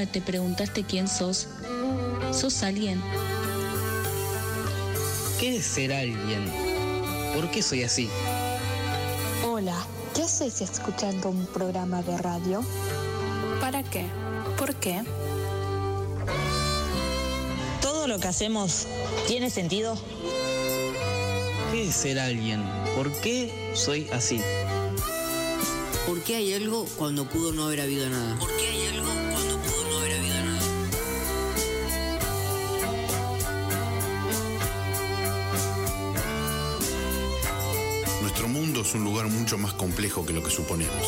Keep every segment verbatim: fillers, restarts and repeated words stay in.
nunca te preguntaste quién sos? Sos alguien. ¿Qué es ser alguien? ¿Por qué soy así? Hola, ¿qué haces escuchando un programa de radio? ¿Para qué? ¿Por qué? ¿Todo lo que hacemos tiene sentido? ¿Qué es ser alguien? ¿Por qué soy así? ¿Por qué hay algo cuando pudo no haber habido nada? ¿Por qué hay algo cuando pudo no haber habido nada? Nuestro mundo es un lugar mucho más complejo que lo que suponemos.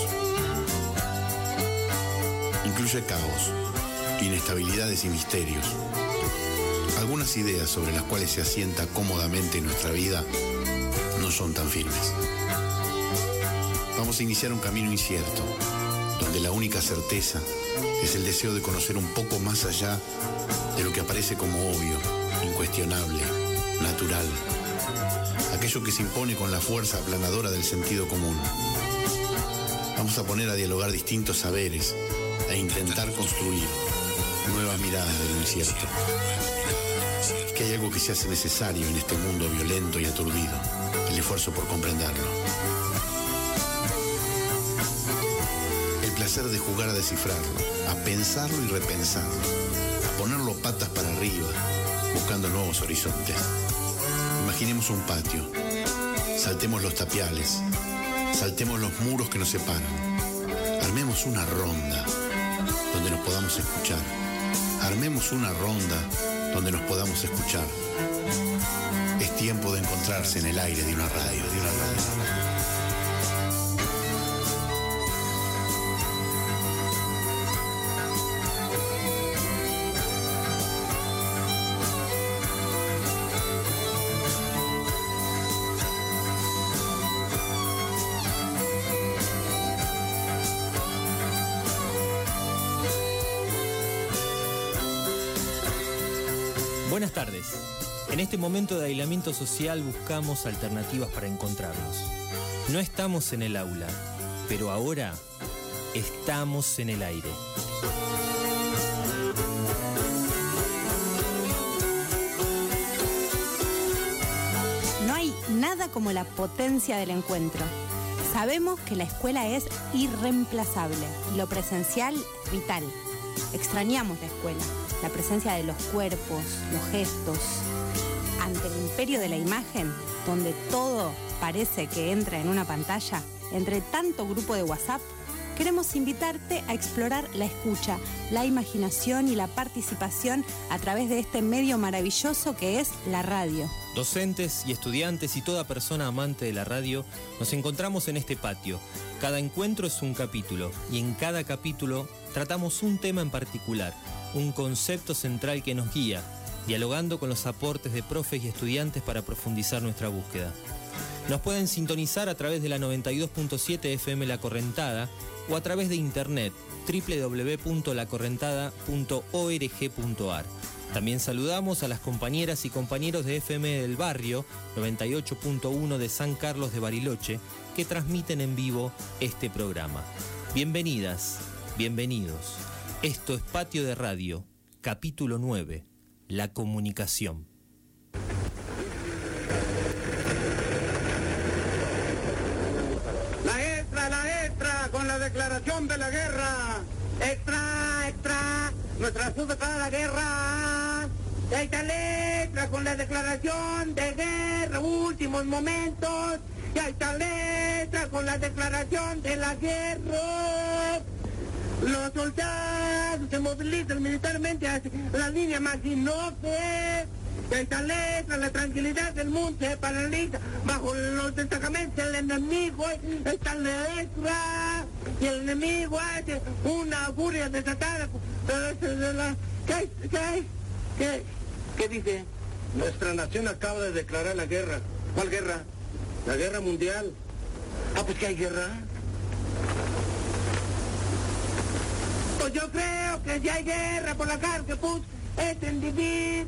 Incluye caos, inestabilidades y misterios. Algunas ideas sobre las cuales se asienta cómodamente nuestra vida no son tan firmes. Vamos a iniciar un camino incierto, donde la única certeza es el deseo de conocer un poco más allá de lo que aparece como obvio, incuestionable, natural, aquello que se impone con la fuerza aplanadora del sentido común. Vamos a poner a dialogar distintos saberes e intentar construir nuevas miradas de lo incierto. Que hay algo que se hace necesario en este mundo violento y aturdido, el esfuerzo por comprenderlo. El placer de jugar a descifrarlo, a pensarlo y repensarlo, a ponerlo patas para arriba, buscando nuevos horizontes. Imaginemos un patio, saltemos los tapiales, saltemos los muros que nos separan, armemos una ronda donde nos podamos escuchar, armemos una ronda donde nos podamos escuchar. Es tiempo de encontrarse en el aire de una radio, de una radio. Buenas tardes. En este momento de aislamiento social buscamos alternativas para encontrarnos. No estamos en el aula, pero ahora estamos en el aire. No hay nada como la potencia del encuentro. Sabemos que la escuela es irreemplazable y lo presencial es vital. Extrañamos la escuela, la presencia de los cuerpos, los gestos. Ante el imperio de la imagen, donde todo parece que entra en una pantalla, entre tanto grupo de WhatsApp, queremos invitarte a explorar la escucha, la imaginación y la participación a través de este medio maravilloso que es la radio. Docentes y estudiantes y toda persona amante de la radio nos encontramos en este patio. Cada encuentro es un capítulo y en cada capítulo tratamos un tema en particular, un concepto central que nos guía, dialogando con los aportes de profes y estudiantes para profundizar nuestra búsqueda. Nos pueden sintonizar a través de la noventa y dos punto siete F M La Correntada o a través de internet doble u doble u doble u punto la correntada punto org punto a r. También saludamos a las compañeras y compañeros de F M del Barrio noventa y ocho punto uno de San Carlos de Bariloche que transmiten en vivo este programa. Bienvenidas, bienvenidos. Esto es Patio de Radio, capítulo nueve, la comunicación. La extra, la extra, con la declaración de la guerra. Extra, extra, nuestra ayuda para la guerra. Esta letra con la declaración de guerra, últimos momentos. Y esta letra con la declaración de la guerra. Los soldados se movilizan militarmente hacia la línea Maginot-P. Esta letra, la tranquilidad del mundo se paraliza bajo los destacamentos del enemigo. Esta letra, y el enemigo hace una furia desatada. ¿Qué, qué, qué, qué dice? Nuestra nación acaba de declarar la guerra. ¿Cuál guerra? La guerra mundial. Ah, pues que hay guerra. Pues yo creo que si hay guerra por la carga que puso este individuo.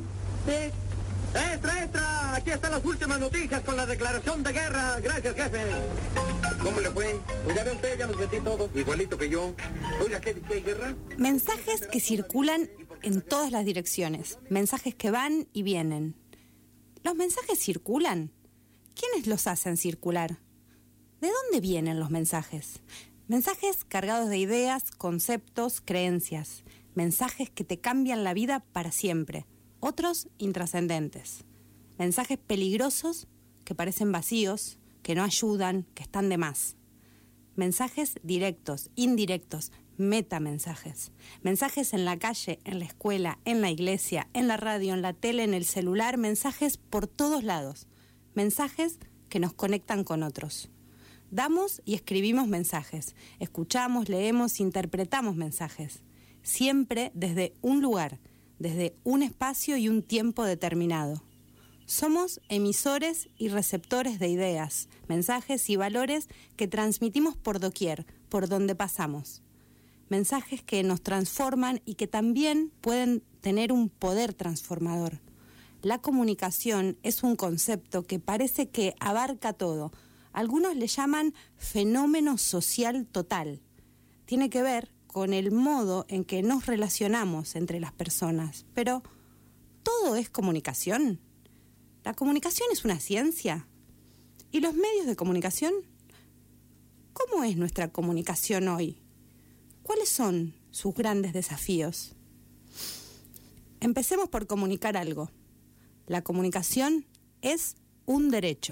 Extra, extra, aquí están las últimas noticias con la declaración de guerra. Gracias, jefe. ¿Cómo le fue? Pues ya ve usted, ya nos metí todos, igualito que yo. Oiga, ¿qué, qué hay guerra? Mensajes que circulan en todas las direcciones. Mensajes que van y vienen. ¿Los mensajes circulan? ¿Quiénes los hacen circular? ¿De dónde vienen los mensajes? Mensajes cargados de ideas, conceptos, creencias. Mensajes que te cambian la vida para siempre. Otros intrascendentes. Mensajes peligrosos que parecen vacíos, que no ayudan, que están de más. Mensajes directos, indirectos, metamensajes. Mensajes en la calle, en la escuela, en la iglesia, en la radio, en la tele, en el celular. Mensajes por todos lados. Mensajes que nos conectan con otros. Damos y escribimos mensajes. Escuchamos, leemos, interpretamos mensajes. Siempre desde un lugar, desde un espacio y un tiempo determinado. Somos emisores y receptores de ideas, mensajes y valores que transmitimos por doquier, por donde pasamos. Mensajes que nos transforman y que también pueden tener un poder transformador. La comunicación es un concepto que parece que abarca todo. Algunos le llaman fenómeno social total. Tiene que ver con el modo en que nos relacionamos entre las personas. Pero, ¿todo es comunicación? ¿La comunicación es una ciencia? ¿Y los medios de comunicación? ¿Cómo es nuestra comunicación hoy? ¿Cuáles son sus grandes desafíos? Empecemos por comunicar algo. La comunicación es un derecho.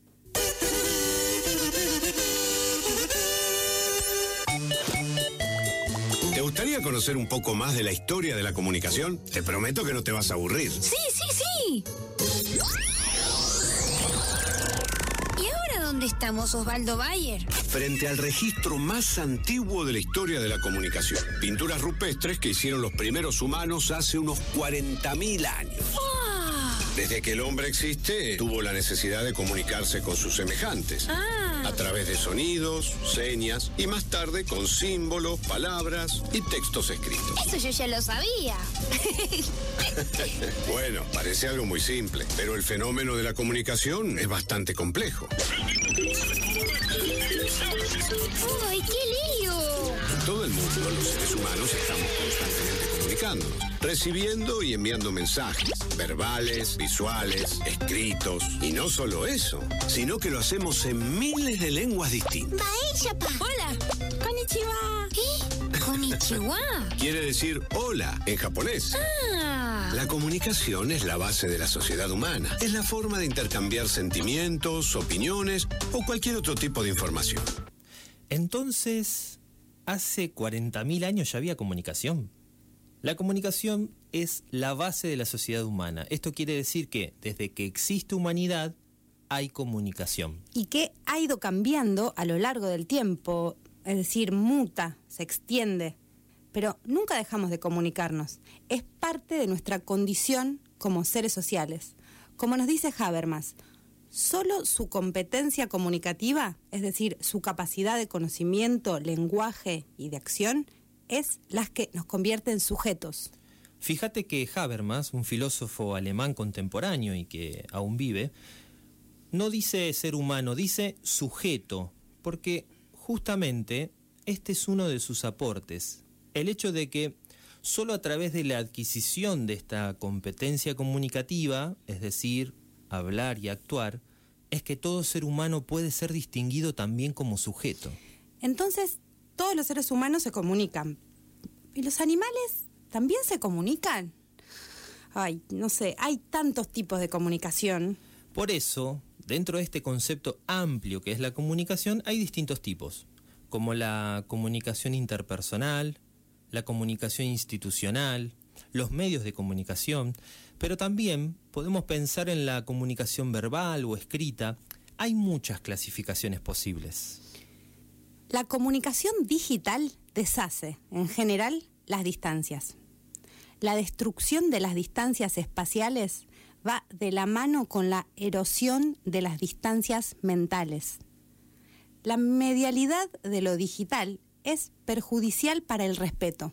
¿Te gustaría conocer un poco más de la historia de la comunicación? Te prometo que no te vas a aburrir. Sí, sí, sí. ¿Y ahora dónde estamos, Osvaldo Bayer? Frente al registro más antiguo de la historia de la comunicación. Pinturas rupestres que hicieron los primeros humanos hace unos cuarenta mil años. ¡Oh! Desde que el hombre existe, tuvo la necesidad de comunicarse con sus semejantes. Ah. A través de sonidos, señas y más tarde con símbolos, palabras y textos escritos. Eso yo ya lo sabía. Bueno, parece algo muy simple, pero el fenómeno de la comunicación es bastante complejo. ¡Uy, qué lío! En todo el mundo, los seres humanos estamos constantemente comunicándonos, recibiendo y enviando mensajes, verbales, visuales, escritos. Y no solo eso, sino que lo hacemos en miles de lenguas distintas. Hola. Konnichiwa. ¿Qué? Konnichiwa. Quiere decir hola en japonés. Ah. La comunicación es la base de la sociedad humana. Es la forma de intercambiar sentimientos, opiniones o cualquier otro tipo de información. Entonces, hace cuarenta mil años ya había comunicación. La comunicación es la base de la sociedad humana. Esto quiere decir que desde que existe humanidad hay comunicación. Y que ha ido cambiando a lo largo del tiempo, es decir, muta, se extiende. Pero nunca dejamos de comunicarnos. Es parte de nuestra condición como seres sociales. Como nos dice Habermas, solo su competencia comunicativa, es decir, su capacidad de conocimiento, lenguaje y de acción, es las que nos convierte en sujetos. Fíjate que Habermas, un filósofo alemán contemporáneo y que aún vive, no dice ser humano, dice sujeto, porque justamente este es uno de sus aportes. El hecho de que solo a través de la adquisición de esta competencia comunicativa, es decir, hablar y actuar, es que todo ser humano puede ser distinguido también como sujeto. Entonces, todos los seres humanos se comunican. ¿Y los animales también se comunican? Ay, no sé, hay tantos tipos de comunicación. Por eso, dentro de este concepto amplio que es la comunicación, hay distintos tipos, como la comunicación interpersonal, la comunicación institucional, los medios de comunicación, pero también podemos pensar en la comunicación verbal o escrita. Hay muchas clasificaciones posibles. La comunicación digital deshace, en general, las distancias. La destrucción de las distancias espaciales va de la mano con la erosión de las distancias mentales. La medialidad de lo digital es perjudicial para el respeto.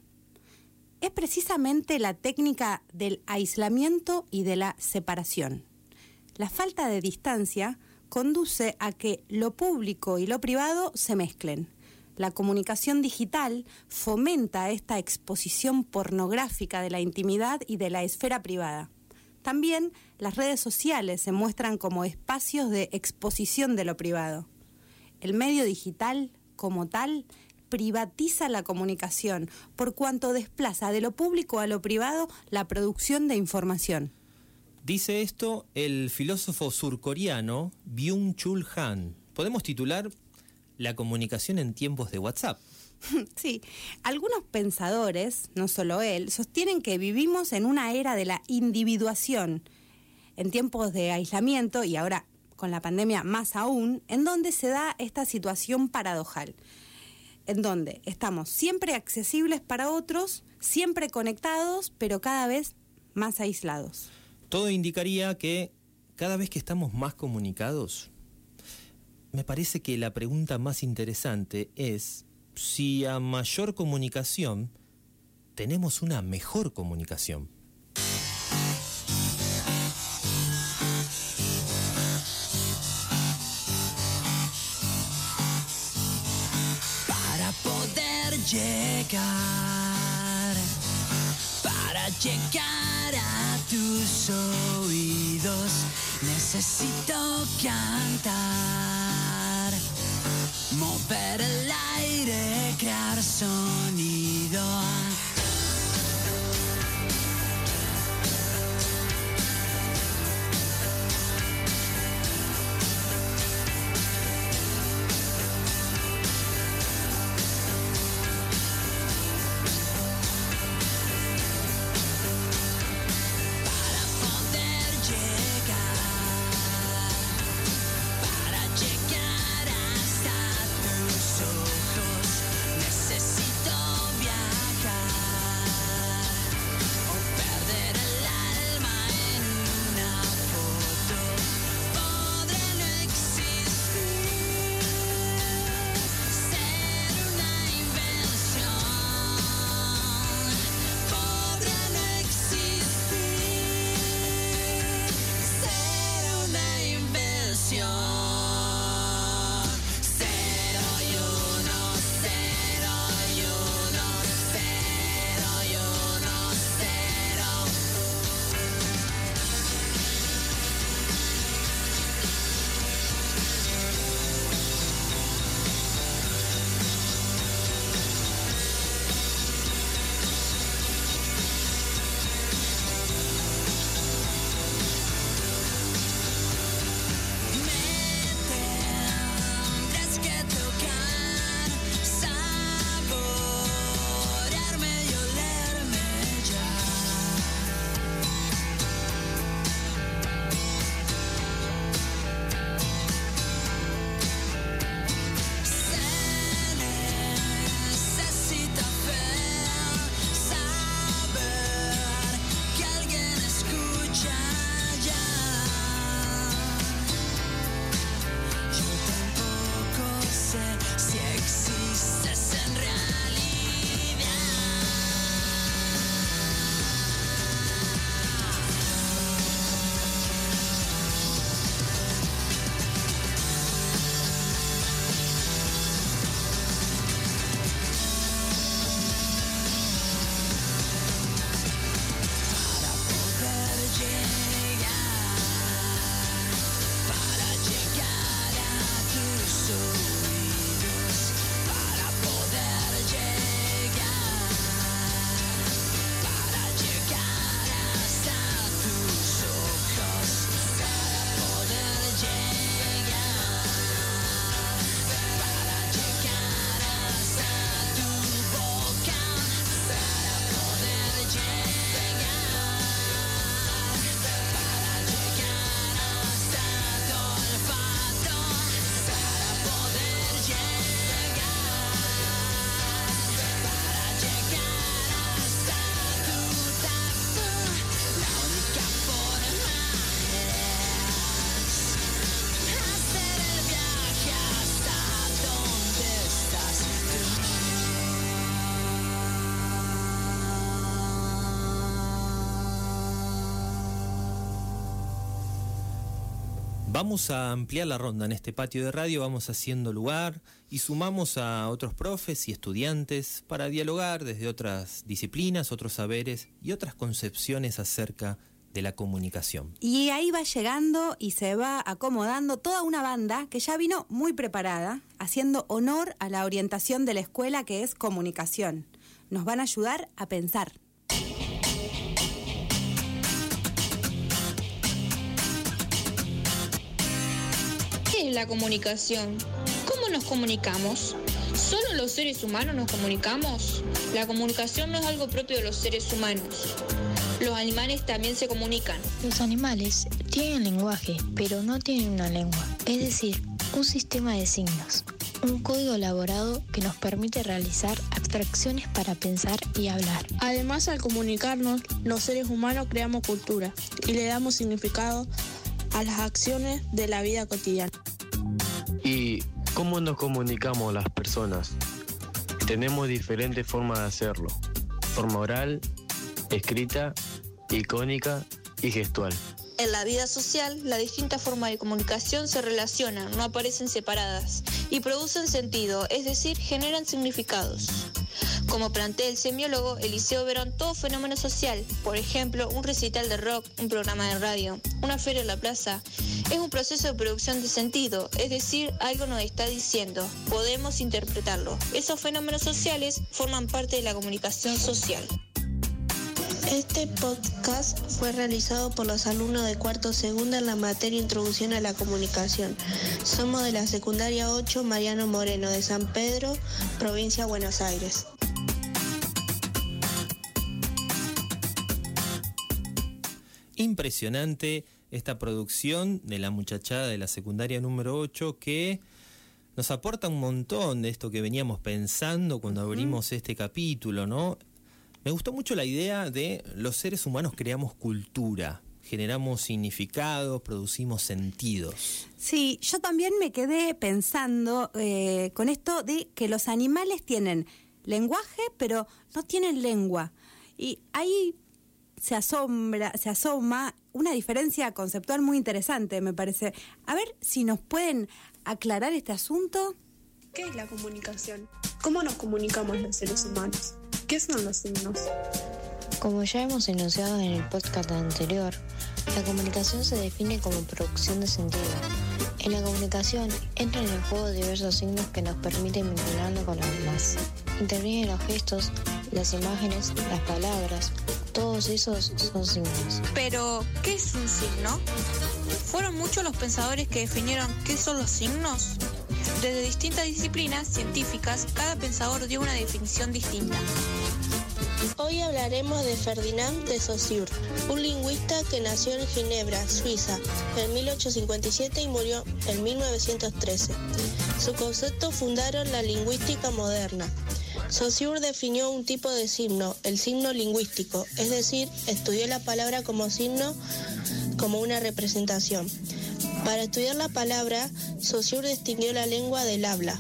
Es precisamente la técnica del aislamiento y de la separación. La falta de distancia conduce a que lo público y lo privado se mezclen. La comunicación digital fomenta esta exposición pornográfica de la intimidad y de la esfera privada. También las redes sociales se muestran como espacios de exposición de lo privado. El medio digital, como tal, privatiza la comunicación, por cuanto desplaza de lo público a lo privado la producción de información. Dice esto el filósofo surcoreano Byung-Chul Han. Podemos titular La comunicación en tiempos de WhatsApp. Sí, algunos pensadores, no solo él, sostienen que vivimos en una era de la individuación, en tiempos de aislamiento y ahora con la pandemia más aún, en donde se da esta situación paradojal, en donde estamos siempre accesibles para otros, siempre conectados, pero cada vez más aislados. Todo indicaría que cada vez que estamos más comunicados, me parece que la pregunta más interesante es si a mayor comunicación tenemos una mejor comunicación. Para poder llegar, para llegar a tus oídos, necesito cantar, mover el aire, crear sonido. Necesito viajar. Vamos a ampliar la ronda en este patio de radio, vamos haciendo lugar y sumamos a otros profes y estudiantes para dialogar desde otras disciplinas, otros saberes y otras concepciones acerca de la comunicación. Y ahí va llegando y se va acomodando toda una banda que ya vino muy preparada, haciendo honor a la orientación de la escuela, que es comunicación. Nos van a ayudar a pensar. ¿Qué es la comunicación? ¿Cómo nos comunicamos? ¿Solo los seres humanos nos comunicamos? La comunicación no es algo propio de los seres humanos. Los animales también se comunican. Los animales tienen lenguaje, pero no tienen una lengua, es decir, un sistema de signos, un código elaborado que nos permite realizar abstracciones para pensar y hablar. Además, al comunicarnos, los seres humanos creamos cultura y le damos significado a las acciones de la vida cotidiana. ¿Y cómo nos comunicamos las personas? Tenemos diferentes formas de hacerlo: forma oral, escrita, icónica y gestual. En la vida social, las distintas formas de comunicación se relacionan, no aparecen separadas, y producen sentido, es decir, generan significados. Como plantea el semiólogo Eliseo Verón, todo fenómeno social, por ejemplo, un recital de rock, un programa de radio, una feria en la plaza, es un proceso de producción de sentido, es decir, algo nos está diciendo, podemos interpretarlo. Esos fenómenos sociales forman parte de la comunicación social. Este podcast fue realizado por los alumnos de cuarto segunda en la materia Introducción a la Comunicación. Somos de la secundaria ocho Mariano Moreno de San Pedro, provincia de Buenos Aires. Impresionante esta producción de la muchachada de la secundaria número ocho, que nos aporta un montón de esto que veníamos pensando cuando abrimos este capítulo, ¿no? Me gustó mucho la idea de los seres humanos creamos cultura, generamos significados, producimos sentidos. Sí, yo también me quedé pensando eh, con esto de que los animales tienen lenguaje, pero no tienen lengua. Y ahí se asombra, se asoma una diferencia conceptual muy interesante, me parece. A ver si nos pueden aclarar este asunto. ¿Qué es la comunicación? ¿Cómo nos comunicamos los seres humanos? ¿Qué son los signos? Como ya hemos enunciado en el podcast anterior, la comunicación se define como producción de sentido. En la comunicación entran en juego diversos signos que nos permiten vincularnos con los demás. Intervienen los gestos, las imágenes, las palabras, todos esos son signos. Pero, ¿qué es un signo? ¿Fueron muchos los pensadores que definieron qué son los signos? Desde distintas disciplinas científicas, cada pensador dio una definición distinta. Hoy hablaremos de Ferdinand de Saussure, un lingüista que nació en Ginebra, Suiza, en mil ochocientos cincuenta y siete y murió en mil novecientos trece. Sus conceptos fundaron la lingüística moderna. Saussure definió un tipo de signo, el signo lingüístico, es decir, estudió la palabra como signo, como una representación. Para estudiar la palabra, Saussure distinguió la lengua del habla.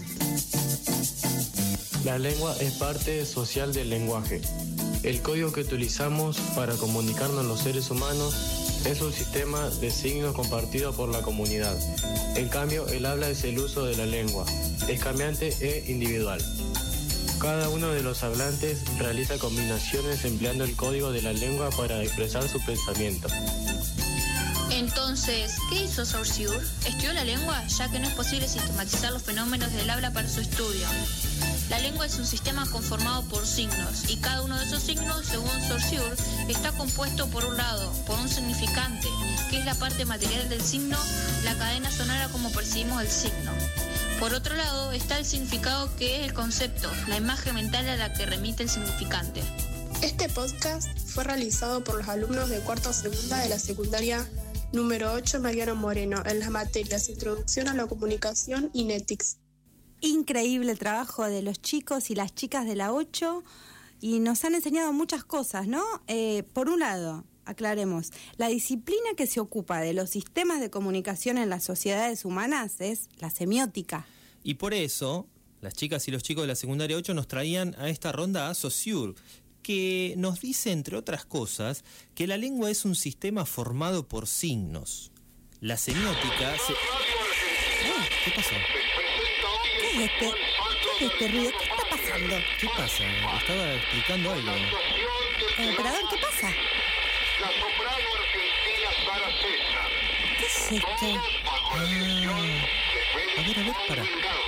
La lengua es parte social del lenguaje. El código que utilizamos para comunicarnos los seres humanos es un sistema de signos compartido por la comunidad. En cambio, el habla es el uso de la lengua, es cambiante e individual. Cada uno de los hablantes realiza combinaciones empleando el código de la lengua para expresar su pensamiento. Entonces, ¿qué hizo Saussure? Estudió la lengua, ya que no es posible sistematizar los fenómenos del habla para su estudio. La lengua es un sistema conformado por signos, y cada uno de esos signos, según Saussure, está compuesto por un lado, por un significante, que es la parte material del signo, la cadena sonora como percibimos el signo. Por otro lado, está el significado, que es el concepto, la imagen mental a la que remite el significante. Este podcast fue realizado por los alumnos de cuarto segunda de la secundaria número ocho Mariano Moreno en las materias Introducción a la Comunicación y Netics. Increíble el trabajo de los chicos y las chicas de la ocho y nos han enseñado muchas cosas, ¿no? Eh, por un lado, aclaremos, la disciplina que se ocupa de los sistemas de comunicación en las sociedades humanas es la semiótica. Y por eso, las chicas y los chicos de la secundaria ocho nos traían a esta ronda a Saussure, que nos dice, entre otras cosas, que la lengua es un sistema formado por signos. La semiótica se... Oh, ¿qué pasó? ¿Qué es este? ¿Qué es este ruido? ¿Qué está pasando? ¿Qué pasa? Estaba explicando algo. Eh, operador, ¿qué pasa? La soprano argentina Sara César. ¿Qué es esto? Ah, a ver, a ver, para.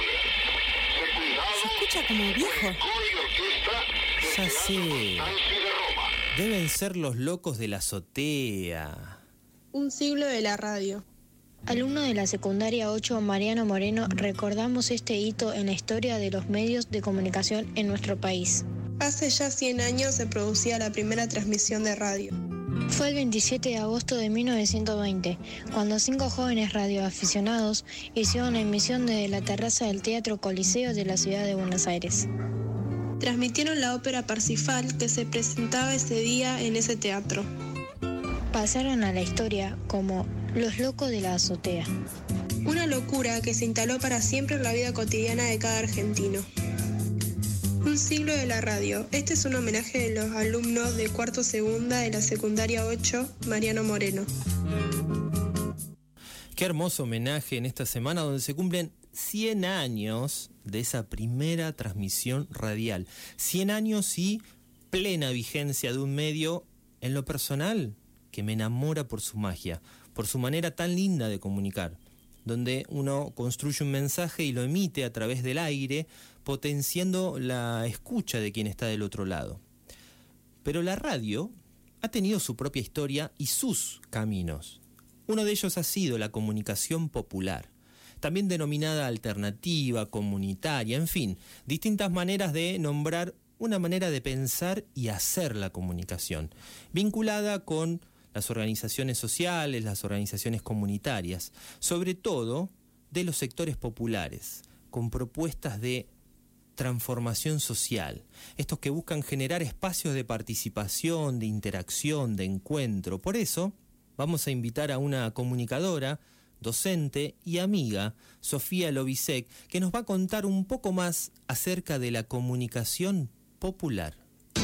Se escucha como viejo. Ya sé. Deben ser los locos de la azotea. Un siglo de la radio. Alumno de la secundaria ocho, Mariano Moreno, recordamos este hito en la historia de los medios de comunicación en nuestro país. Hace ya cien años se producía la primera transmisión de radio. Fue el veintisiete de agosto de mil novecientos veinte, cuando cinco jóvenes radioaficionados hicieron la emisión desde la terraza del Teatro Coliseo de la ciudad de Buenos Aires. Transmitieron la ópera Parsifal que se presentaba ese día en ese teatro. Pasaron a la historia como los locos de la azotea. Una locura que se instaló para siempre en la vida cotidiana de cada argentino. Un siglo de la radio. Este es un homenaje de los alumnos de cuarto segunda de la secundaria ocho, Mariano Moreno. Qué hermoso homenaje en esta semana donde se cumplen cien años de esa primera transmisión radial. cien años y plena vigencia de un medio, en lo personal, que me enamora por su magia, por su manera tan linda de comunicar, donde uno construye un mensaje y lo emite a través del aire, potenciando la escucha de quien está del otro lado. Pero la radio ha tenido su propia historia y sus caminos. Uno de ellos ha sido la comunicación popular, también denominada alternativa, comunitaria, en fin, distintas maneras de nombrar una manera de pensar y hacer la comunicación, vinculada con las organizaciones sociales, las organizaciones comunitarias, sobre todo de los sectores populares, con propuestas de transformación social, estos que buscan generar espacios de participación, de interacción, de encuentro. Por eso, vamos a invitar a una comunicadora, docente y amiga, Sofía Lobisek, que nos va a contar un poco más acerca de la comunicación popular.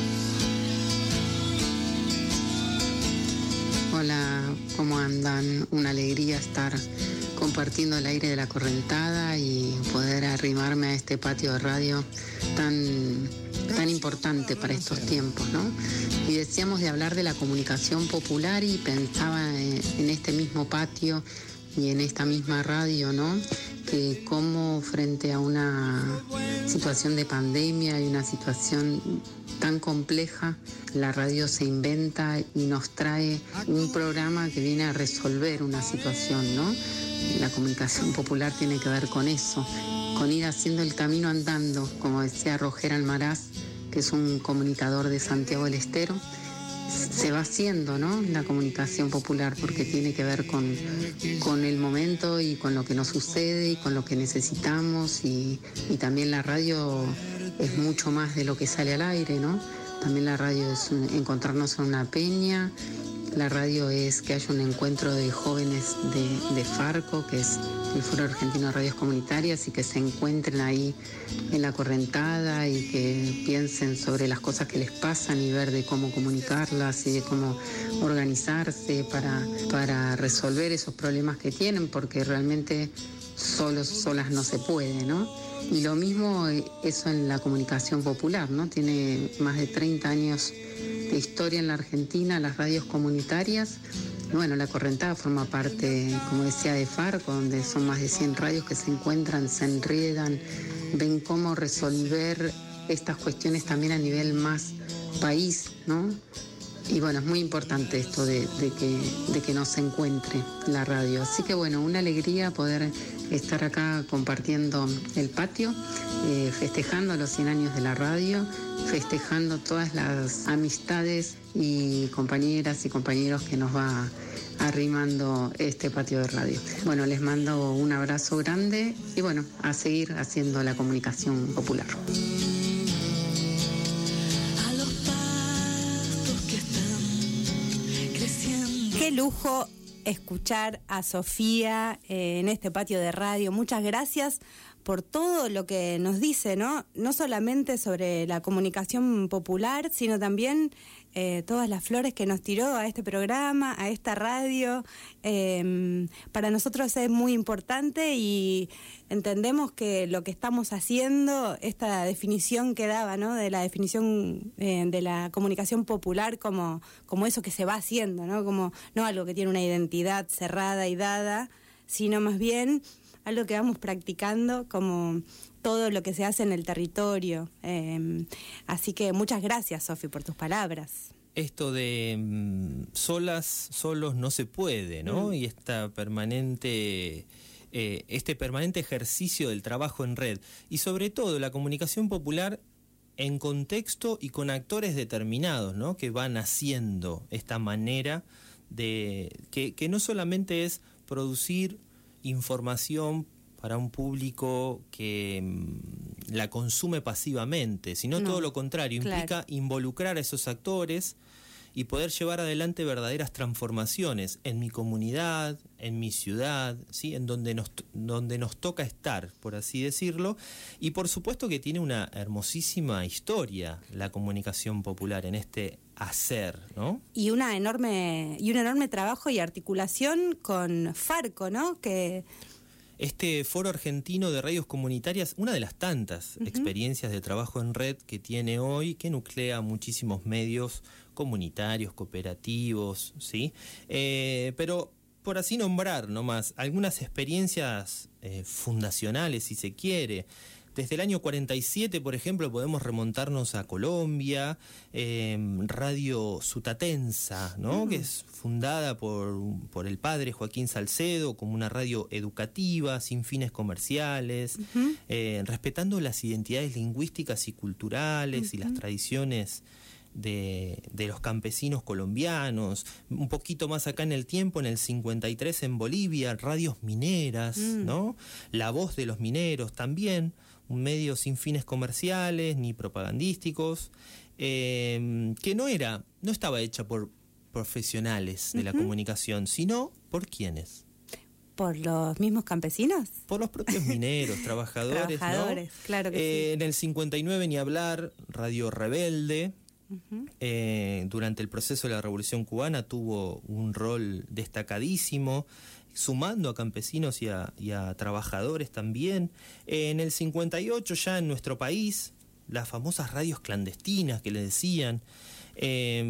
Hola, ¿cómo andan? Una alegría estar compartiendo el aire de la correntada y poder arrimarme a este patio de radio tan, tan importante para estos tiempos, ¿no? Y decíamos de hablar de la comunicación popular y pensaba en este mismo patio y en esta misma radio, ¿no? Que cómo frente a una situación de pandemia y una situación tan compleja, la radio se inventa y nos trae un programa que viene a resolver una situación, ¿no? La comunicación popular tiene que ver con eso, con ir haciendo el camino andando, como decía Roger Almaraz, que es un comunicador de Santiago del Estero. Se va haciendo, ¿no?, la comunicación popular, porque tiene que ver con, con el momento y con lo que nos sucede y con lo que necesitamos, y, y también la radio es mucho más de lo que sale al aire, ¿no? También la radio es un, encontrarnos en una peña, la radio es que haya un encuentro de jóvenes de, de Farco, que es el Foro Argentino de Radios Comunitarias, y que se encuentren ahí en la correntada y que piensen sobre las cosas que les pasan y ver de cómo comunicarlas y de cómo organizarse para, para resolver esos problemas que tienen, porque realmente solos, solas no se puede, ¿no? Y lo mismo eso en la comunicación popular, ¿no? Tiene más de treinta años de historia en la Argentina, las radios comunitarias. Bueno, la correntada forma parte, como decía, de Farco, donde son más de cien radios que se encuentran, se enredan, ven cómo resolver estas cuestiones también a nivel más país, ¿no? Y bueno, es muy importante esto de, de, que, de que nos encuentre la radio. Así que bueno, una alegría poder estar acá compartiendo el patio, eh, festejando los cien años de la radio, festejando todas las amistades y compañeras y compañeros que nos va arrimando este patio de radio. Bueno, les mando un abrazo grande y bueno, a seguir haciendo la comunicación popular. Qué lujo escuchar a Sofía eh, en este patio de radio. Muchas gracias por todo lo que nos dice, ¿no? No solamente sobre la comunicación popular, sino también eh, todas las flores que nos tiró a este programa, a esta radio. Eh, para nosotros es muy importante y entendemos que lo que estamos haciendo, esta definición que daba, ¿no? De la definición eh, de la comunicación popular como, como eso que se va haciendo, ¿no? Como no algo que tiene una identidad cerrada y dada, sino más bien algo que vamos practicando como todo lo que se hace en el territorio. Eh, así que muchas gracias, Sofi, por tus palabras. Esto de mm, solas, solos no se puede, ¿no? Mm. Y esta permanente, eh, este permanente ejercicio del trabajo en red. Y sobre todo la comunicación popular en contexto y con actores determinados, ¿no? Que van haciendo esta manera de que, que no solamente es producir información para un público que mmm, la consume pasivamente, sino no, todo lo contrario, implica claro. involucrar a esos actores y poder llevar adelante verdaderas transformaciones en mi comunidad, en mi ciudad, ¿sí? En donde nos, donde nos toca estar, por así decirlo, y por supuesto que tiene una hermosísima historia la comunicación popular en este hacer, ¿no? Y una enorme y un enorme trabajo y articulación con Farco, ¿no? Que este Foro Argentino de Radios Comunitarias, una de las tantas uh-huh. experiencias de trabajo en red que tiene hoy, que nuclea muchísimos medios comunitarios, cooperativos, ¿sí? Eh, pero por así nombrar nomás, algunas experiencias eh, fundacionales, si se quiere. Desde el año cuarenta y siete, por ejemplo, podemos remontarnos a Colombia, eh, Radio Sutatensa, ¿no? Mm. Que es fundada por, por el padre Joaquín Salcedo como una radio educativa, sin fines comerciales, uh-huh. eh, respetando las identidades lingüísticas y culturales uh-huh. y las tradiciones de, de los campesinos colombianos. Un poquito más acá en el tiempo, en el cincuenta y tres en Bolivia, Radios Mineras, mm. ¿no? La Voz de los Mineros también, un medio sin fines comerciales ni propagandísticos, eh, que no era, no estaba hecha por profesionales de uh-huh. la comunicación, sino por ¿quiénes? ¿Por los mismos campesinos? Por los propios mineros, trabajadores, trabajadores, ¿no? Claro que eh, sí. En el cincuenta y nueve ni hablar, Radio Rebelde, uh-huh. eh, durante el proceso de la Revolución Cubana tuvo un rol destacadísimo, sumando a campesinos y a, y a trabajadores también. Eh, en el cincuenta y ocho ya en nuestro país, las famosas radios clandestinas que le decían, eh,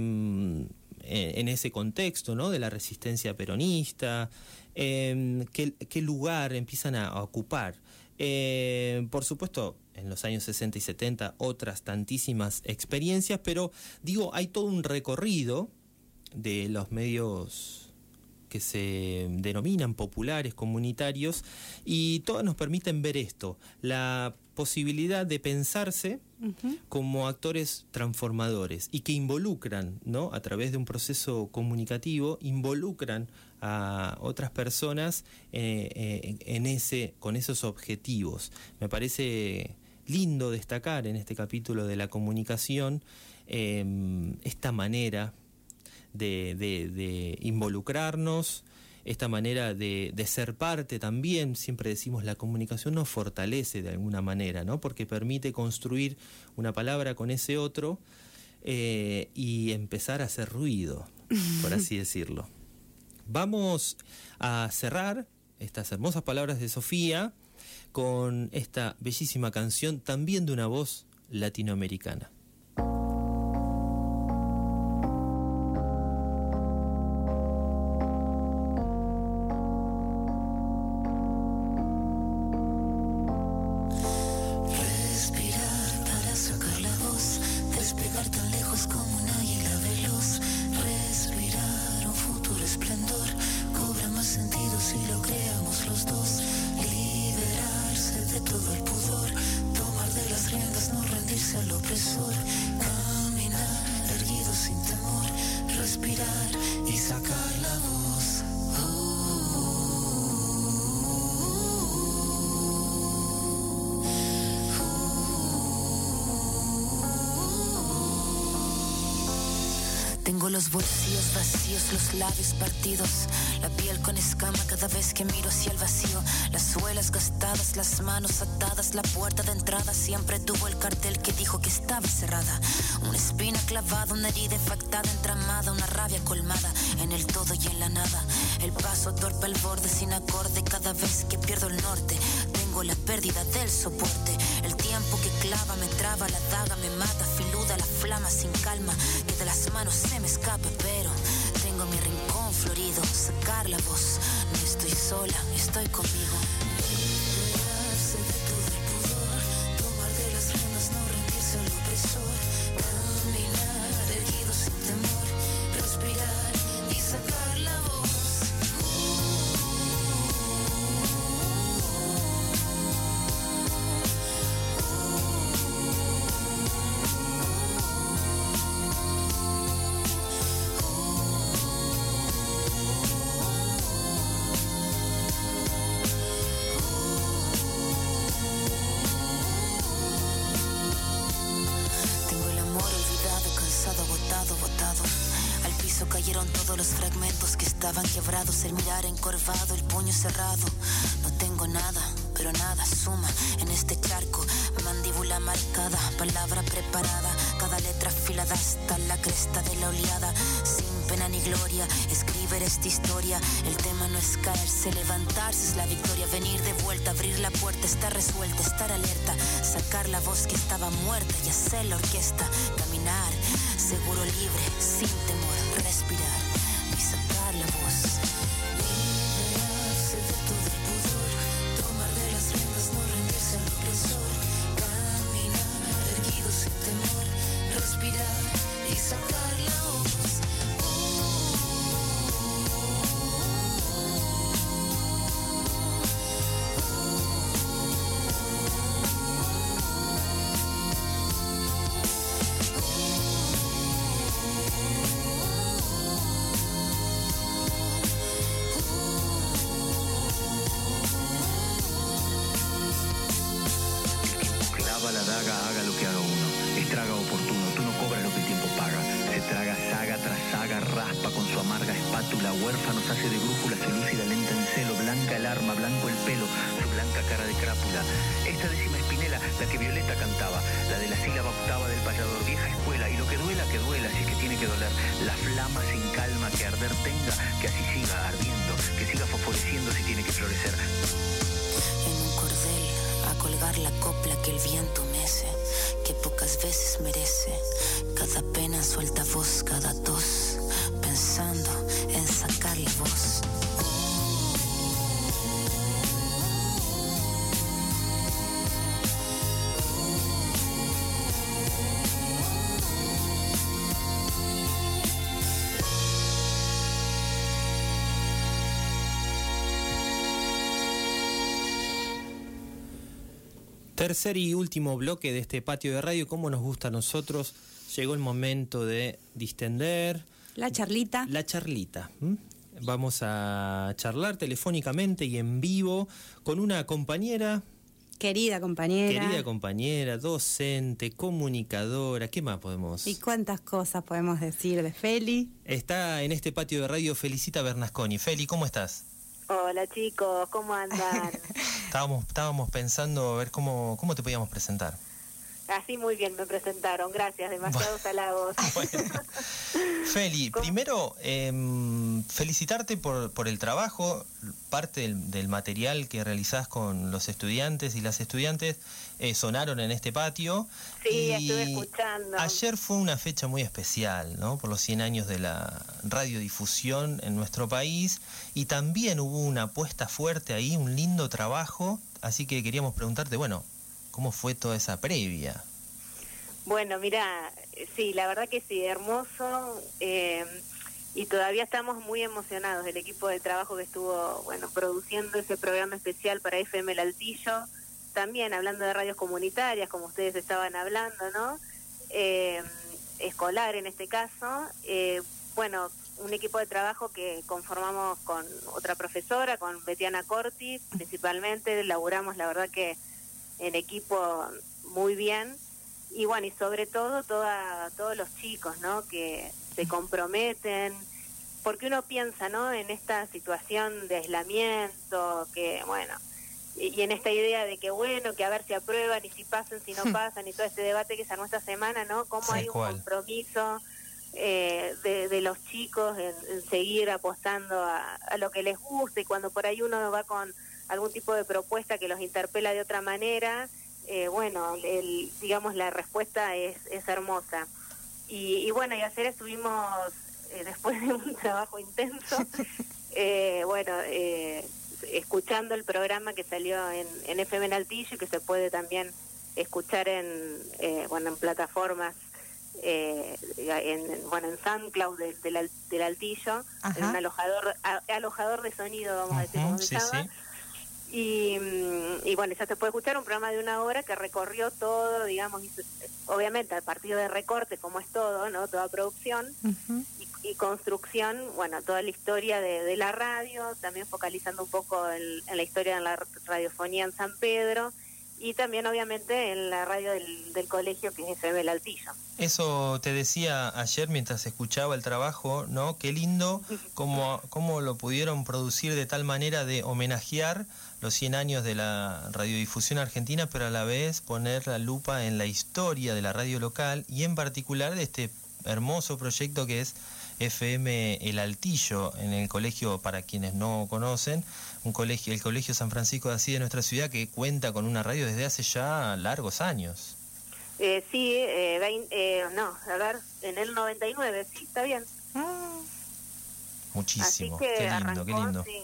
en ese contexto, ¿no? De la resistencia peronista, eh, ¿qué, qué lugar empiezan a, a ocupar? Eh, por supuesto, en los años sesenta y setenta otras tantísimas experiencias, pero digo, hay todo un recorrido de los medios que se denominan populares, comunitarios, y todas nos permiten ver esto, la posibilidad de pensarse uh-huh. como actores transformadores y que involucran, ¿no? A través de un proceso comunicativo, involucran a otras personas eh, eh, en ese, con esos objetivos. Me parece lindo destacar en este capítulo de la comunicación eh, esta manera De, de, de involucrarnos, esta manera de, de ser parte también. Siempre decimos la comunicación nos fortalece de alguna manera, ¿no? Porque permite construir una palabra con ese otro eh, y empezar a hacer ruido, por así decirlo. Vamos a cerrar estas hermosas palabras de Sofía con esta bellísima canción, también de una voz latinoamericana. Tengo los bolsillos vacíos, los labios partidos, la piel con escama cada vez que miro hacia el vacío, las suelas gastadas, las manos atadas, la puerta de entrada siempre tuvo el cartel que dijo que estaba cerrada. Una espina clavada, una herida infectada, entramada, una rabia colmada en el todo y en la nada. El paso torpe al borde sin acorde cada vez que pierdo el norte. Tengo la pérdida del soporte. El tiempo que clava me traba, la daga me mata, filuda la flama sin calma, que de las manos se me escapa, pero tengo mi rincón florido, sacar la voz. No estoy sola, estoy conmigo. Liberarse de todo el pudor, tomar de las riendas, no rendirse al opresor, caminar erguido sin temor, respirar y sacar la voz. Cayeron todos los fragmentos que estaban quebrados, el mirar encorvado, el puño cerrado. No tengo nada, pero nada suma en este charco. Mandíbula marcada, palabra preparada, cada letra afilada hasta la cresta de la oleada. Sin pena ni gloria, escribir esta historia. El tema no es caerse, levantarse es la victoria. Venir de vuelta, abrir la puerta, estar resuelta, estar alerta, sacar la voz que estaba muerta y hacer la orquesta. Caminar, seguro, libre, sin temor, respirar y sacar la voz. Liberarse de todo el pudor, tomar de las riendas, no rendirse al opresor, caminar erguido sin temor, respirar y sacar la voz. La daga, haga lo que haga uno, estraga oportuno, tú no cobras lo que el tiempo paga, se traga saga tras saga, raspa con su amarga espátula, huérfanos hace de brújula, se lúcida lenta en celo, blanca el arma, blanco el pelo, su blanca cara de crápula. Esta décima espinela, la que Violeta cantaba, la de la sílaba octava del payador, vieja escuela, y lo que duela, que duela, si es que tiene que doler, la flama sin calma que arder tenga, que así siga ardiendo, que siga fosforeciendo si tiene que florecer. En un cordel, a colgar la copla que el viento mece, que pocas veces merece, cada pena suelta voz, cada tos, pensando en sacar la voz. Tercer y último bloque de este patio de radio, como nos gusta a nosotros, llegó el momento de distender. La charlita. La charlita. ¿Mm? Vamos a charlar telefónicamente y en vivo con una compañera. Querida compañera. Querida compañera, docente, comunicadora, ¿qué más podemos? ¿Y cuántas cosas podemos decir de Feli? Está en este patio de radio Felicita Bernasconi. Feli, ¿cómo estás? Hola chicos, ¿cómo andan? estábamos, estábamos pensando a ver cómo, cómo te podíamos presentar. Así muy bien me presentaron, gracias, demasiados halagos. Bueno. Feli, ¿cómo? Primero eh, felicitarte por, por el trabajo, parte del, del material que realizás con los estudiantes y las estudiantes eh, sonaron en este patio. Sí, y estuve escuchando. Ayer fue una fecha muy especial, ¿no? Por los cien años de la radiodifusión en nuestro país, y también hubo una apuesta fuerte ahí, un lindo trabajo, así que queríamos preguntarte, bueno, ¿cómo fue toda esa previa? Bueno, mira, sí, la verdad que sí, hermoso, eh, y todavía estamos muy emocionados del equipo de trabajo que estuvo, bueno, produciendo ese programa especial para F M El Altillo, también hablando de radios comunitarias, como ustedes estaban hablando, ¿no? Eh, escolar en este caso, eh, bueno, un equipo de trabajo que conformamos con otra profesora, con Betiana Corti, principalmente, laburamos la verdad que en equipo muy bien, y bueno, y sobre todo toda, todos los chicos, ¿no? Que se comprometen, porque uno piensa, ¿no? En esta situación de aislamiento, que bueno, y, y en esta idea de que bueno, que a ver si aprueban y si pasan, si no pasan, y todo este debate que se armó esta semana, ¿no? Cómo Sí, hay un ¿cuál? compromiso eh, de, de los chicos en, en seguir apostando a, a lo que les gusta, y cuando por ahí uno va con algún tipo de propuesta que los interpela de otra manera, eh, bueno, el, digamos, la respuesta es, es hermosa. Y, y bueno, y ayer estuvimos, eh, después de un trabajo intenso, eh, bueno, eh, escuchando el programa que salió en, en F M en Altillo, y que se puede también escuchar en, eh, bueno, en plataformas, eh, en, bueno, en SoundCloud del, del, Al- del Altillo, Ajá. en un alojador, a- alojador de sonido, vamos a decir, Ujú, como se sí, llama. sí. Y, mm, y bueno, ya se puede escuchar un programa de una hora que recorrió todo, digamos, hizo- obviamente a partir de recorte, como es todo, ¿no? Toda producción Ujú. y, y construcción, bueno, toda la historia de, de la radio, también focalizando un poco en, en la historia de la radiofonía en San Pedro, y también obviamente en la radio del, del colegio, que es F M El Altillo. Eso te decía ayer mientras escuchaba el trabajo, ¿no? Qué lindo cómo, cómo lo pudieron producir de tal manera de homenajear los cien años de la radiodifusión argentina, pero a la vez poner la lupa en la historia de la radio local, y en particular de este hermoso proyecto que es F M El Altillo, en el colegio, para quienes no conocen, un colegio, el Colegio San Francisco de Asís de nuestra ciudad, que cuenta con una radio desde hace ya largos años. Eh, sí, eh, vein- eh, no, a ver, en el noventa y nueve, sí, está bien. Muchísimo. Así que Qué lindo, arrancó, qué lindo. sí.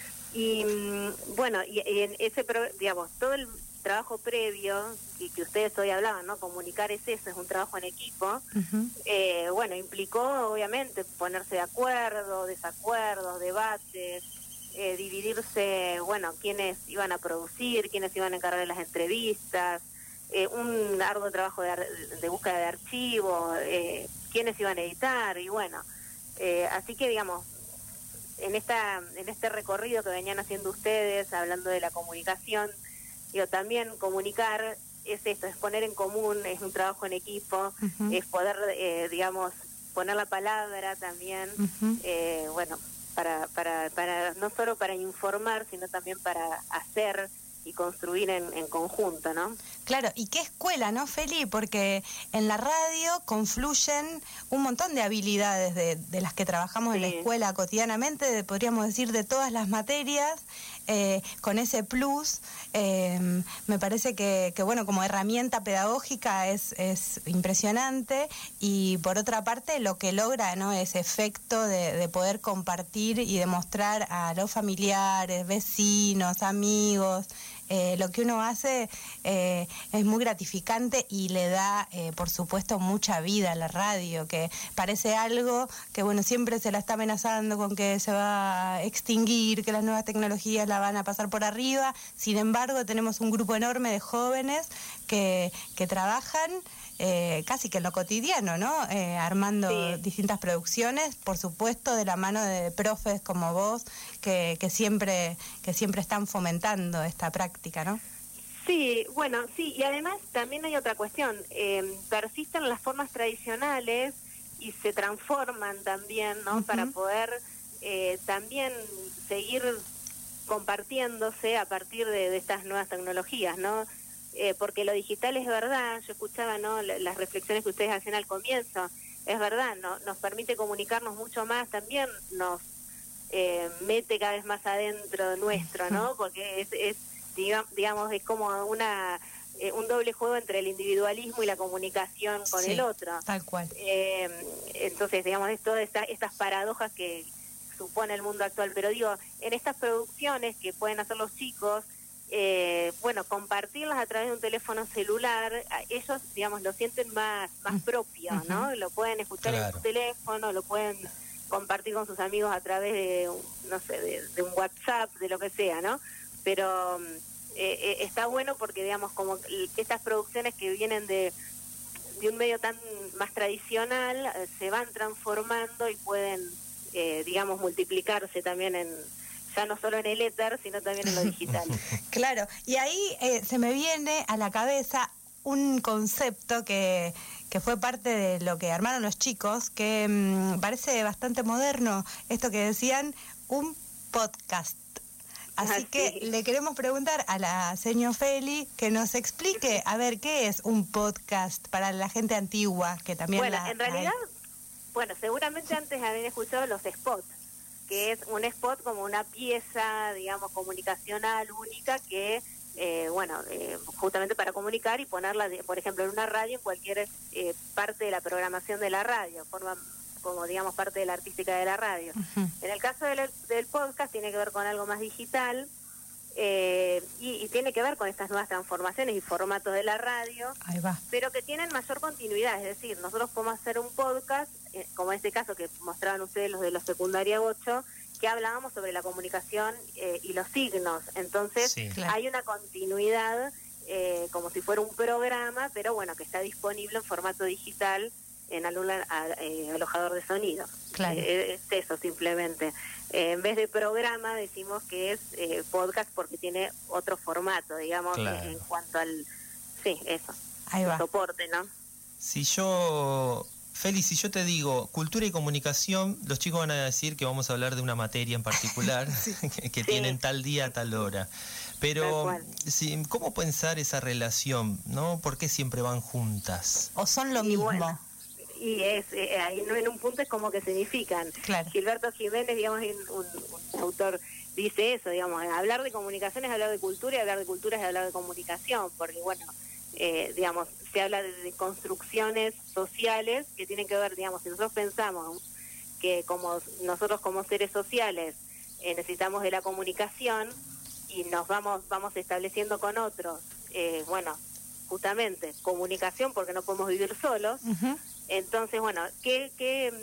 Y mm, bueno, y, y en ese, pro- digamos, todo el trabajo previo, que, que ustedes hoy hablaban, ¿no? Comunicar es eso, es un trabajo en equipo. Ujú. Eh, bueno, implicó obviamente ponerse de acuerdo, desacuerdos, debates, eh, dividirse, bueno, quiénes iban a producir, quiénes iban a encargar de las entrevistas, eh, un arduo trabajo de, ar- de búsqueda de archivos, eh, quiénes iban a editar, y bueno, eh, así que digamos, en esta en este recorrido que venían haciendo ustedes, hablando de la comunicación, digo, también comunicar es esto, es poner en común, es un trabajo en equipo, Ujú. es poder, eh, digamos, poner la palabra también, Ujú. eh, bueno, para, para, para no solo para informar, sino también para hacer y construir en, en conjunto, ¿no? Claro, y qué escuela, ¿no, Feli? Porque en la radio confluyen un montón de habilidades de, de las que trabajamos en la Sí. escuela cotidianamente, de- podríamos decir de todas las materias, eh, con ese plus. Eh, me parece que, que, bueno, como herramienta pedagógica es, es impresionante, y por otra parte lo que logra, ¿no? Ese efecto de, de poder compartir y demostrar a los familiares, vecinos, amigos, eh, lo que uno hace eh, es muy gratificante, y le da, eh, por supuesto, mucha vida a la radio, que parece algo que, bueno, siempre se la está amenazando con que se va a extinguir, que las nuevas tecnologías la van a pasar por arriba. Sin embargo, tenemos un grupo enorme de jóvenes que, que trabajan eh, casi que en lo cotidiano, ¿no? Eh, armando Sí. distintas producciones, por supuesto, de la mano de profes como vos, que, que siempre que siempre están fomentando esta práctica, ¿no? Sí, bueno, sí, y además también hay otra cuestión, eh, persisten las formas tradicionales y se transforman también, ¿no? Ujú. Para poder eh, también seguir compartiéndose a partir de, de estas nuevas tecnologías, ¿no? Eh, porque lo digital es verdad, yo escuchaba, ¿no? La- las reflexiones que ustedes hacían al comienzo, es verdad, ¿no? Nos permite comunicarnos mucho más, también nos eh, mete cada vez más adentro nuestro, ¿no? Porque es, es diga- digamos, es como una eh, un doble juego entre el individualismo y la comunicación con Sí, el otro. Tal cual. Eh, entonces, digamos, es todas esta- estas paradojas que supone el mundo actual. Pero digo, en estas producciones que pueden hacer los chicos, eh, bueno, compartirlas a través de un teléfono celular, a- ellos, digamos, lo sienten más, más propio, ¿no? Lo pueden escuchar en Claro. su teléfono, lo pueden compartir con sus amigos a través de, un- no sé, de, de un WhatsApp, de lo que sea, ¿no? Pero mm, eh, eh, está bueno porque, digamos, como l- estas producciones que vienen de, de un medio tan más tradicional, eh, se van transformando y pueden, eh, digamos, multiplicarse también en, ya no solo en el éter, sino también en lo digital. Claro, y ahí eh, se me viene a la cabeza un concepto que, que fue parte de lo que armaron los chicos, que mmm, parece bastante moderno, esto que decían, un podcast. Así ah, que sí. le queremos preguntar a la señor Feli que nos explique, a ver, ¿qué es un podcast para la gente antigua? Que también bueno, la, en realidad, la... bueno, seguramente antes habían escuchado los spots, que es un spot como una pieza, digamos, comunicacional única que, eh, bueno, eh, justamente para comunicar y ponerla, por ejemplo, en una radio, en cualquier eh, parte de la programación de la radio, forma como, digamos, parte de la artística de la radio. Uh-huh. En el caso del, del podcast tiene que ver con algo más digital eh, y, y tiene que ver con estas nuevas transformaciones y formatos de la radio, Ahí va. pero que tienen mayor continuidad, es decir, nosotros podemos hacer un podcast, eh, como en este caso que mostraban ustedes los de los secundaria ocho, que hablábamos sobre la comunicación eh, y los signos, entonces sí, claro. hay una continuidad eh, como si fuera un programa, pero bueno, que está disponible en formato digital en algún eh, alojador de sonido. Claro. Eh, es eso simplemente. Eh, en vez de programa decimos que es eh, podcast porque tiene otro formato, digamos, claro. eh, en cuanto al... Sí, eso. Ahí va. Soporte, ¿no? Si yo... Feli, si yo te digo cultura y comunicación, los chicos van a decir que vamos a hablar de una materia en particular sí. que, que sí. tienen tal día, tal hora. Pero, si, ¿cómo pensar esa relación, no? ¿Por qué siempre van juntas? ¿O son lo y mismo? Bueno, y es eh, ahí no, en un punto es como que se significan. Claro. Gilberto Jiménez, digamos, un, un autor, dice eso, digamos, hablar de comunicación es hablar de cultura y hablar de cultura es hablar de comunicación, porque bueno, eh, digamos, se habla de, de construcciones sociales que tienen que ver, digamos, si nosotros pensamos que como nosotros como seres sociales eh, necesitamos de la comunicación y nos vamos, vamos estableciendo con otros, eh, bueno, justamente comunicación porque no podemos vivir solos. Uh-huh. Entonces, bueno, que, que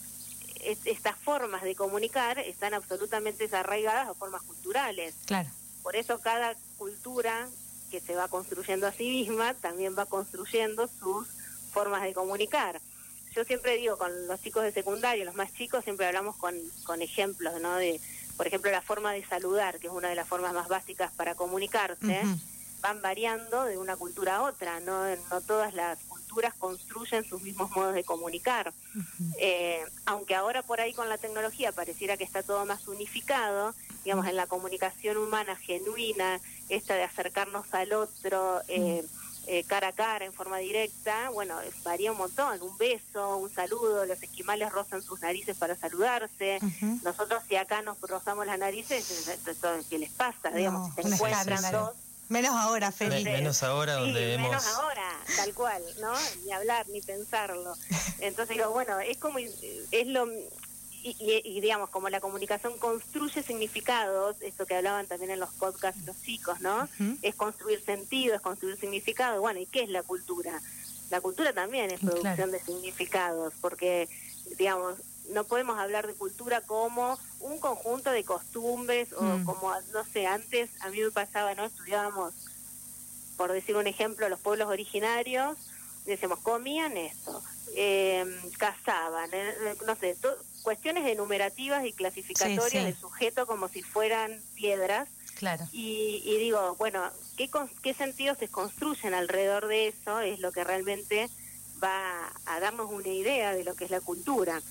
es, estas formas de comunicar están absolutamente desarraigadas a formas culturales. Claro. Por eso cada cultura que se va construyendo a sí misma también va construyendo sus formas de comunicar. Yo siempre digo, con los chicos de secundario, los más chicos, siempre hablamos con, con ejemplos, ¿no? De, por ejemplo, la forma de saludar, que es una de las formas más básicas para comunicarse, uh-huh. van variando de una cultura a otra, no, no todas las culturas construyen sus mismos modos de comunicar. Uh-huh. Eh, aunque ahora por ahí con la tecnología pareciera que está todo más unificado, digamos, en la comunicación humana genuina, esta de acercarnos al otro eh, eh, cara a cara, en forma directa, bueno, varía un montón, un beso, un saludo, los esquimales rozan sus narices para saludarse, uh-huh. nosotros si acá nos rozamos las narices, ¿qué les pasa? No, digamos, si se encuentran dos. Menos ahora, Feli. Menos ahora donde sí, vemos... menos ahora, tal cual, ¿no? Ni hablar, ni pensarlo. Entonces digo, bueno, es como, es lo... Y, y, y digamos, como la comunicación construye significados, esto que hablaban también en los podcasts los chicos, ¿no? Uh-huh. Es construir sentido, es construir significado. Bueno, ¿y qué es la cultura? La cultura también es producción claro. de significados, porque, digamos, no podemos hablar de cultura como un conjunto de costumbres o mm. como, no sé, antes a mí me pasaba, ¿no? Estudiábamos, por decir un ejemplo, los pueblos originarios, decíamos, comían esto, eh, cazaban, eh, no sé, to- cuestiones enumerativas y clasificatorias sí, sí. del sujeto como si fueran piedras. Claro. Y, y digo, bueno, ¿qué, ¿qué sentidos se construyen alrededor de eso? Es lo que realmente va a darnos una idea de lo que es la cultura.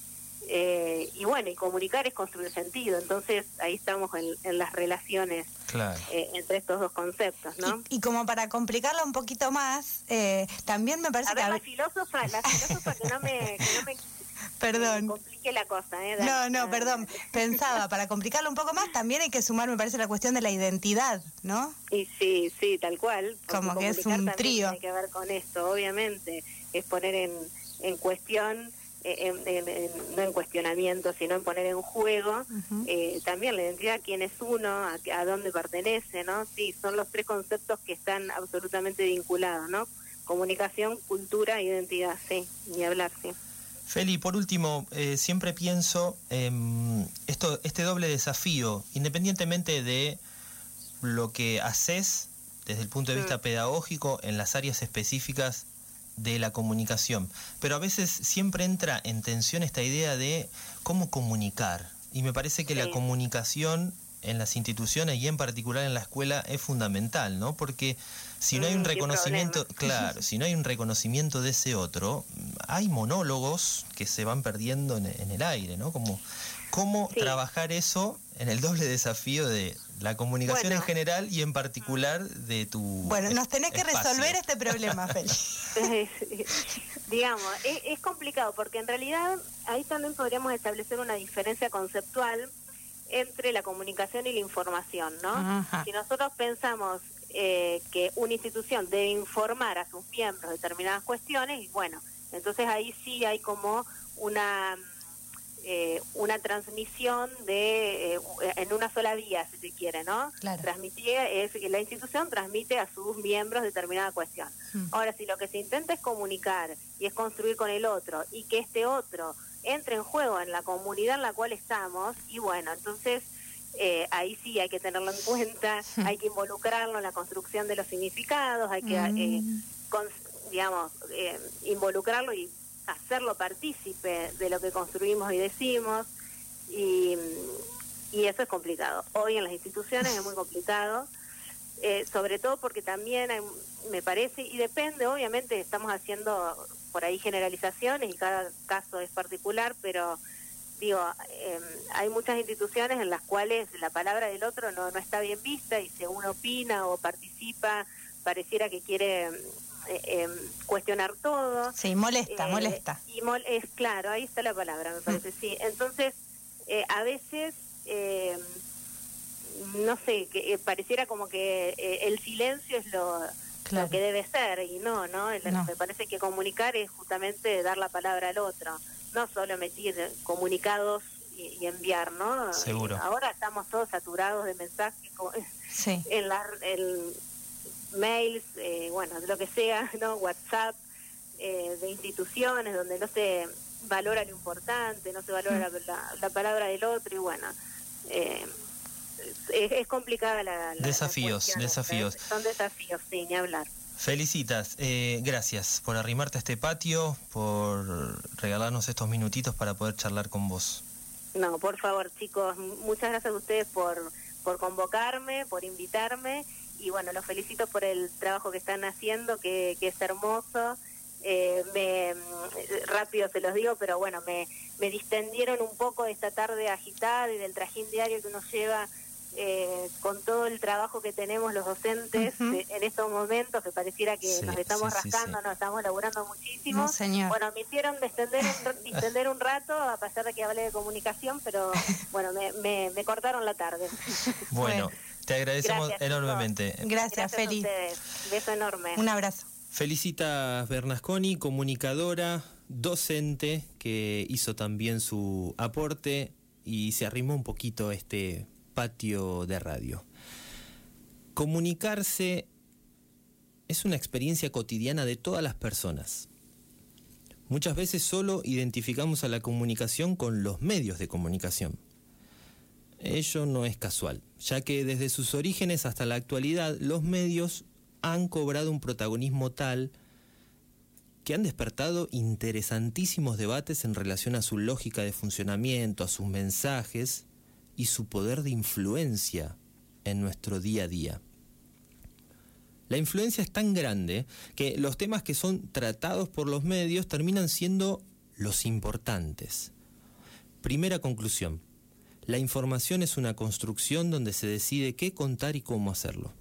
Eh, y bueno, y comunicar es construir sentido, entonces ahí estamos en, en las relaciones claro. eh, entre estos dos conceptos, ¿no? Y, y como para complicarlo un poquito más, eh, también me parece a ver, que... la filósofa, la filósofa que no me... Que no me Perdón. Me complique la cosa, ¿eh? No, no, perdón. Pensaba, para complicarlo un poco más, también hay que sumar, me parece, la cuestión de la identidad, ¿no? Y sí, sí, tal cual. Como que es un trío. Tiene que ver con esto, obviamente. Es poner en, en cuestión, en, en, en, no en cuestionamiento, sino en poner en juego uh-huh. eh, también la identidad, quién es uno, a, a dónde pertenece, ¿no? Sí, son los tres conceptos que están absolutamente vinculados, ¿no? Comunicación, cultura, identidad, sí, ni hablar, sí. Feli, por último, eh, siempre pienso eh, esto, este doble desafío, independientemente de lo que haces desde el punto de vista mm. pedagógico en las áreas específicas de la comunicación, pero a veces siempre entra en tensión esta idea de cómo comunicar, y me parece que sí. la comunicación en las instituciones y en particular en la escuela es fundamental, ¿no? Porque Si no hay un Mm, qué reconocimiento, problema. claro, si no hay un reconocimiento de ese otro, hay monólogos que se van perdiendo en, en el aire, ¿no? Como cómo Sí. trabajar eso en el doble desafío de la comunicación Bueno. en general y en particular de tu Bueno, nos tenés que espacio. resolver este problema, Feli. Digamos, es, es complicado porque en realidad ahí también podríamos establecer una diferencia conceptual entre la comunicación y la información, ¿no? Ajá. Si nosotros pensamos eh, que una institución debe informar a sus miembros determinadas cuestiones, y bueno, entonces ahí sí hay como una eh, una transmisión de eh, en una sola vía, si se quiere, ¿no? Claro. Transmitir es que la institución transmite a sus miembros determinada cuestión. Mm. Ahora, si lo que se intenta es comunicar y es construir con el otro y que este otro entre en juego en la comunidad en la cual estamos, y bueno, entonces eh, ahí sí hay que tenerlo en cuenta, hay que involucrarlo en la construcción de los significados, hay que, Mm. eh, con- digamos, eh, involucrarlo y hacerlo partícipe de lo que construimos y decimos, y, y eso es complicado. Hoy en las instituciones es muy complicado, eh, sobre todo porque también hay, me parece, y depende, obviamente estamos haciendo por ahí generalizaciones y cada caso es particular, pero digo, eh, hay muchas instituciones en las cuales la palabra del otro no, no está bien vista, y si uno opina o participa, pareciera que quiere eh, eh, cuestionar todo. Sí, molesta, Eh, molesta. Y mol- es claro, ahí está la palabra, me parece, sí. Entonces, eh, a veces, eh, no sé, que eh, pareciera como que eh, el silencio es lo, Claro. lo que debe ser, y no, ¿no? El- No. Me parece que comunicar es justamente dar la palabra al otro, no solo emitir comunicados y, y enviar, ¿no? Seguro. Eh, ahora estamos todos saturados de mensajes como- Sí. en la, el mails, eh, bueno, lo que sea, ¿no? WhatsApp, eh, de instituciones donde no se valora lo importante, no se valora la, la- la palabra del otro, y bueno, eh, es, es complicada la, la Desafíos, la cuestión, desafíos. ¿eh? Son desafíos, sí, ni hablar. Felicitas, eh, gracias por arrimarte a este patio, por regalarnos estos minutitos para poder charlar con vos. No, por favor, chicos, muchas gracias a ustedes por, por convocarme, por invitarme, y bueno, los felicito por el trabajo que están haciendo, que, que es hermoso. Eh, me rápido se los digo, pero bueno, me, me distendieron un poco esta tarde agitada y del trajín diario que uno lleva eh, con todo el trabajo que tenemos los docentes. Ujú. eh, en estos momentos que pareciera que Sí, nos estamos sí, sí, rascando, sí. nos estamos laburando muchísimo. No, señor. Bueno, me hicieron distender un, distender un rato, a pesar de que hablé de comunicación, pero bueno, me, me, me cortaron la tarde. Bueno, Bueno. te agradecemos Gracias, enormemente. Gracias, Gracias a Feli. ustedes. Beso enorme. Un abrazo. Felicitas Bernasconi, comunicadora, docente, que hizo también su aporte y se arrimó un poquito a este patio de radio. Comunicarse es una experiencia cotidiana de todas las personas. Muchas veces solo identificamos a la comunicación con los medios de comunicación. Ello no es casual, ya que desde sus orígenes hasta la actualidad los medios han cobrado un protagonismo tal que han despertado interesantísimos debates en relación a su lógica de funcionamiento, a sus mensajes y su poder de influencia en nuestro día a día. La influencia es tan grande que los temas que son tratados por los medios terminan siendo los importantes. Primera conclusión: la información es una construcción donde se decide qué contar y cómo hacerlo.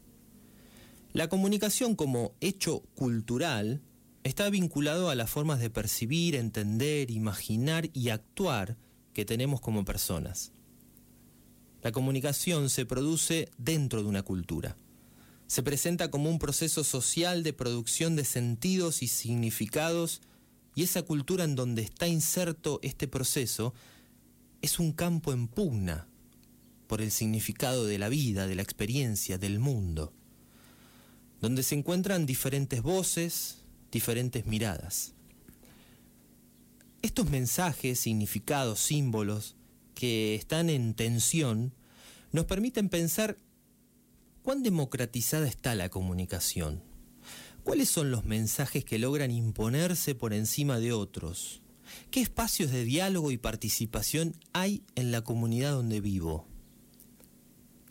La comunicación como hecho cultural está vinculado a las formas de percibir, entender, imaginar y actuar que tenemos como personas. La comunicación se produce dentro de una cultura. Se presenta como un proceso social de producción de sentidos y significados, y esa cultura en donde está inserto este proceso es un campo en pugna por el significado de la vida, de la experiencia, del mundo, donde se encuentran diferentes voces, diferentes miradas. Estos mensajes, significados, símbolos que están en tensión nos permiten pensar cuán democratizada está la comunicación. ¿Cuáles son los mensajes que logran imponerse por encima de otros? ¿Qué espacios de diálogo y participación hay en la comunidad donde vivo?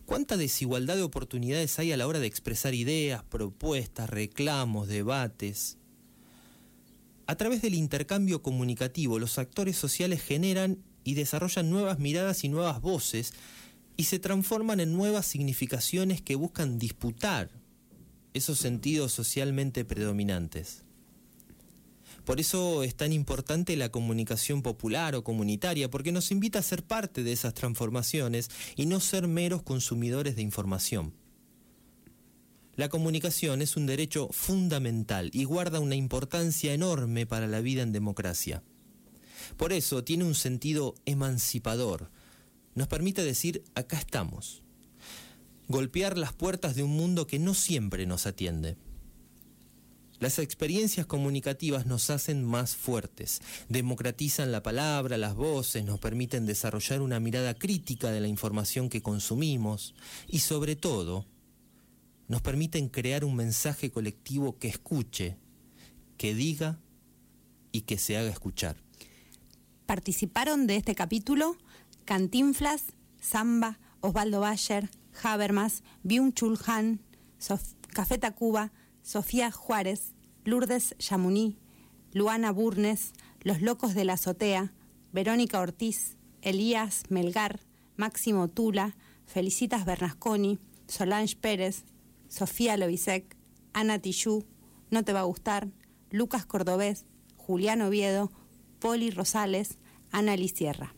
¿Cuánta desigualdad de oportunidades hay a la hora de expresar ideas, propuestas, reclamos, debates? A través del intercambio comunicativo, los actores sociales generan y desarrollan nuevas miradas y nuevas voces y se transforman en nuevas significaciones que buscan disputar esos sentidos socialmente predominantes. Por eso es tan importante la comunicación popular o comunitaria, porque nos invita a ser parte de esas transformaciones y no ser meros consumidores de información. La comunicación es un derecho fundamental y guarda una importancia enorme para la vida en democracia. Por eso tiene un sentido emancipador. Nos permite decir, acá estamos. Golpear las puertas de un mundo que no siempre nos atiende. Las experiencias comunicativas nos hacen más fuertes, democratizan la palabra, las voces, nos permiten desarrollar una mirada crítica de la información que consumimos y, sobre todo, nos permiten crear un mensaje colectivo que escuche, que diga y que se haga escuchar. Participaron de este capítulo Cantinflas, Samba, Osvaldo Bayer, Habermas, Byung-Chul Han, Sof- Café Tacuba, Sofía Juárez, Lourdes Yamuní, Luana Burnes, Los Locos de la Azotea, Verónica Ortiz, Elías Melgar, Máximo Tula, Felicitas Bernasconi, Solange Pérez, Sofía Lovisec, Ana Tijoux, No Te Va a Gustar, Lucas Cordobés, Julián Oviedo, Poli Rosales, Ana Lisierra.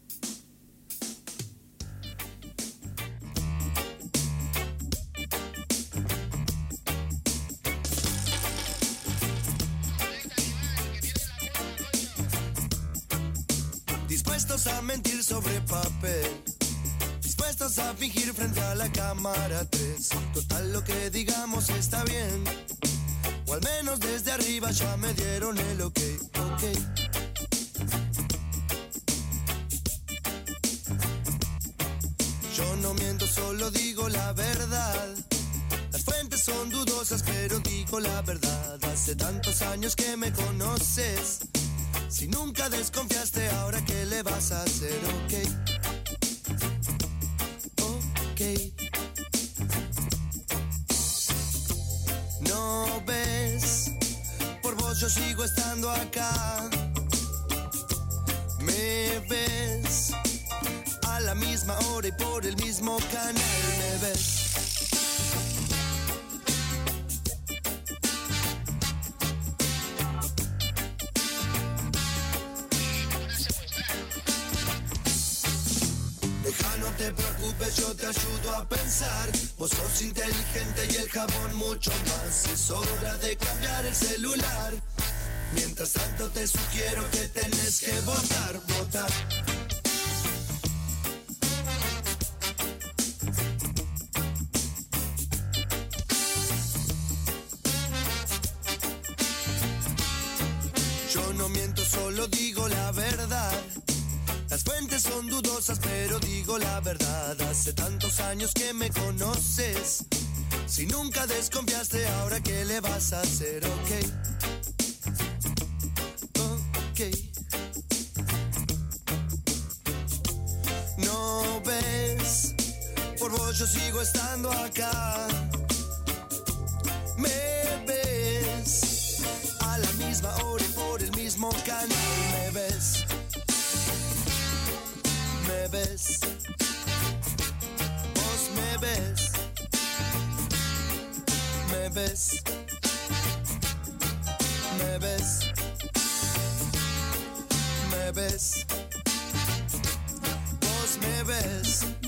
Dispuestos a mentir sobre papel, dispuestos a fingir frente a la cámara tres. Total, lo que digamos está bien, o al menos desde arriba ya me dieron el ok, ok. Yo no miento, solo digo la verdad. Las fuentes son dudosas, pero digo la verdad. Hace tantos años que me conoces, si nunca desconfiaste, ahora qué le vas a hacer, ok, ok. No ves, por vos yo sigo estando acá. Me ves a la misma hora y por el mismo canal, me ves. No te preocupes, yo te ayudo a pensar. Vos sos inteligente y el jabón mucho más. Es hora de cambiar el celular. Mientras tanto te sugiero que tenés que votar, votar. Yo no miento, solo digo la verdad. Las fuentes son dudosas, pero digo la verdad. Hace tantos años que me conoces, si nunca desconfiaste, ahora qué le vas a hacer, ok, ok. No ves, por vos yo sigo estando acá. Me ves a la misma hora y por el mismo canal, me ves. Me ves, vos me ves, me ves, me ves, me ves, vos me ves.